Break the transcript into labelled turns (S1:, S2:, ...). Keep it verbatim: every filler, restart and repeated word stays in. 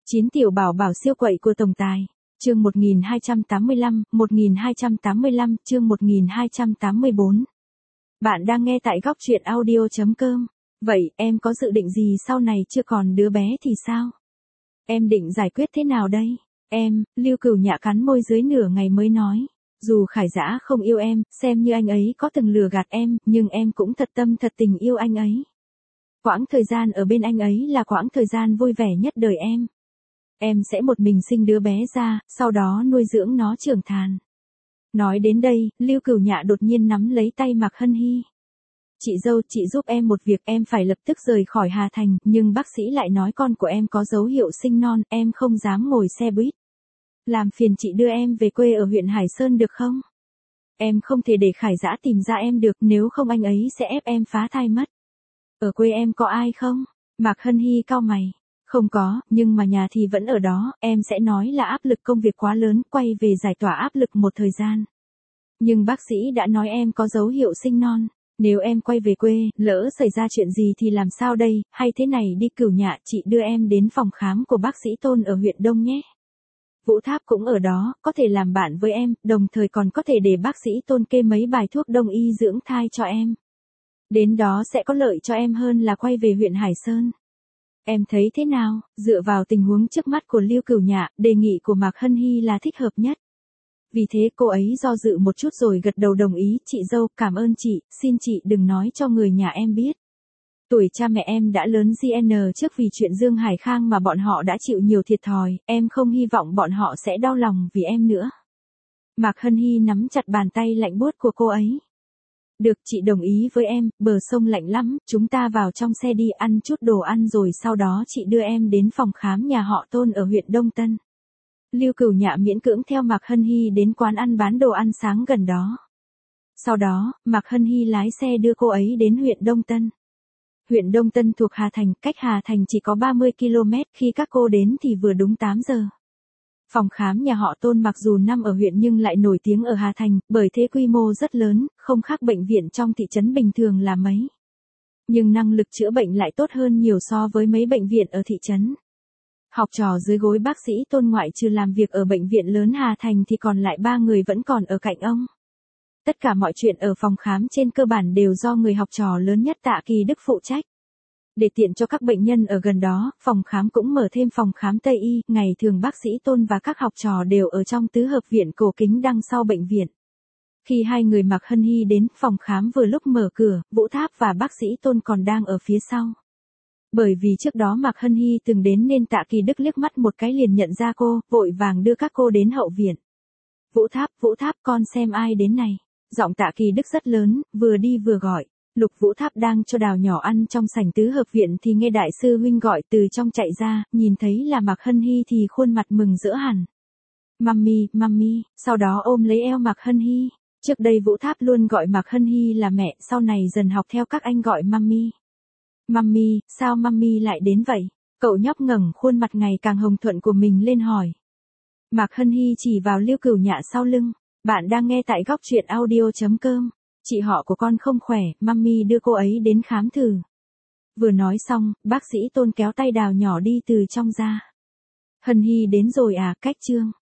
S1: chín tiểu bảo bảo siêu quậy của tổng tài. Chương một nghìn hai trăm tám mươi lăm, một nghìn hai trăm tám mươi lăm, chương một nghìn hai trăm tám mươi bốn. Bạn đang nghe tại góc truyện audio chấm com. Vậy, em có dự định gì sau này chưa còn đứa bé thì sao? Em định giải quyết thế nào đây? Em, Lưu Cửu Nhạ cắn môi dưới nửa ngày mới nói. Dù Khải Dã không yêu em, xem như anh ấy có từng lừa gạt em, nhưng em cũng thật tâm thật tình yêu anh ấy. Quãng thời gian ở bên anh ấy là quãng thời gian vui vẻ nhất đời em. Em sẽ một mình sinh đứa bé ra, sau đó nuôi dưỡng nó trưởng thành. Nói đến đây, Lưu Cửu Nhạ đột nhiên nắm lấy tay Mạc Hân Hy. Chị dâu, chị giúp em một việc, em phải lập tức rời khỏi Hà Thành, nhưng bác sĩ lại nói con của em có dấu hiệu sinh non, em không dám ngồi xe buýt. Làm phiền chị đưa em về quê ở huyện Hải Sơn được không? Em không thể để Khải Dã tìm ra em được, nếu không anh ấy sẽ ép em phá thai mất. Ở quê em có ai không? Mạc Hân Hy cau mày. Không có, nhưng mà nhà thì vẫn ở đó, em sẽ nói là áp lực công việc quá lớn, quay về giải tỏa áp lực một thời gian. Nhưng bác sĩ đã nói em có dấu hiệu sinh non. Nếu em quay về quê, lỡ xảy ra chuyện gì thì làm sao đây, hay thế này đi Cửu Nhạ, chị đưa em đến phòng khám của bác sĩ Tôn ở huyện Đông nhé. Vũ Tháp cũng ở đó, có thể làm bạn với em, đồng thời còn có thể để bác sĩ Tôn kê mấy bài thuốc đông y dưỡng thai cho em. Đến đó sẽ có lợi cho em hơn là quay về huyện Hải Sơn. Em thấy thế nào? Dựa vào tình huống trước mắt của Lưu Cửu Nhạ, đề nghị của Mạc Hân Hy là thích hợp nhất. Vì thế cô ấy do dự một chút rồi gật đầu đồng ý. Chị dâu, cảm ơn chị, xin chị đừng nói cho người nhà em biết. Tuổi cha mẹ em đã lớn giê en trước vì chuyện Dương Hải Khang mà bọn họ đã chịu nhiều thiệt thòi, em không hy vọng bọn họ sẽ đau lòng vì em nữa. Mạc Hân Hy nắm chặt bàn tay lạnh buốt của cô ấy. Được, chị đồng ý với em, bờ sông lạnh lắm, chúng ta vào trong xe đi ăn chút đồ ăn rồi sau đó chị đưa em đến phòng khám nhà họ Tôn ở huyện Đông Tân. Lưu Cửu Nhạ miễn cưỡng theo Mạc Hân Hy đến quán ăn bán đồ ăn sáng gần đó. Sau đó, Mạc Hân Hy lái xe đưa cô ấy đến huyện Đông Tân. Huyện Đông Tân thuộc Hà Thành, cách Hà Thành chỉ có ba mươi ki lô mét, khi các cô đến thì vừa đúng tám giờ. Phòng khám nhà họ Tôn mặc dù nằm ở huyện nhưng lại nổi tiếng ở Hà Thành, bởi thế quy mô rất lớn, không khác bệnh viện trong thị trấn bình thường là mấy. Nhưng năng lực chữa bệnh lại tốt hơn nhiều so với mấy bệnh viện ở thị trấn. Học trò dưới gối bác sĩ Tôn ngoại trừ làm việc ở bệnh viện lớn Hà Thành thì còn lại ba người vẫn còn ở cạnh ông. Tất cả mọi chuyện ở phòng khám trên cơ bản đều do người học trò lớn nhất Tạ Kỳ Đức phụ trách. Để tiện cho các bệnh nhân ở gần đó, phòng khám cũng mở thêm phòng khám Tây Y, ngày thường bác sĩ Tôn và các học trò đều ở trong tứ hợp viện cổ kính đằng sau bệnh viện. Khi hai người Mạc Hân Hy đến, phòng khám vừa lúc mở cửa, Vũ Tháp và bác sĩ Tôn còn đang ở phía sau. Bởi vì trước đó Mạc Hân Hy từng đến nên Tạ Kỳ Đức liếc mắt một cái liền nhận ra cô, vội vàng đưa các cô đến hậu viện. Vũ Tháp, Vũ Tháp, con xem ai đến này. Giọng Tạ Kỳ Đức rất lớn, vừa đi vừa gọi. Lục Vũ Tháp đang cho đào nhỏ ăn trong sảnh tứ hợp viện thì nghe đại sư huynh gọi từ trong chạy ra, nhìn thấy là Mạc Hân Hy thì khuôn mặt mừng rỡ hẳn. Mummy, mummy, sau đó ôm lấy eo Mạc Hân Hy. Trước đây Vũ Tháp luôn gọi Mạc Hân Hy là mẹ, sau này dần học theo các anh gọi mummy. Mummy, sao mummy lại đến vậy? Cậu nhóc ngẩng khuôn mặt ngày càng hồng thuận của mình lên hỏi. Mạc Hân Hy chỉ vào Lưu Cửu Nhạ sau lưng. Bạn đang nghe tại góc truyện audio chấm com. Chị họ của con không khỏe, mummy đưa cô ấy đến khám thử. Vừa nói xong, bác sĩ Tôn kéo tay đào nhỏ đi từ trong ra. Hân Hy đến rồi à, cách chương.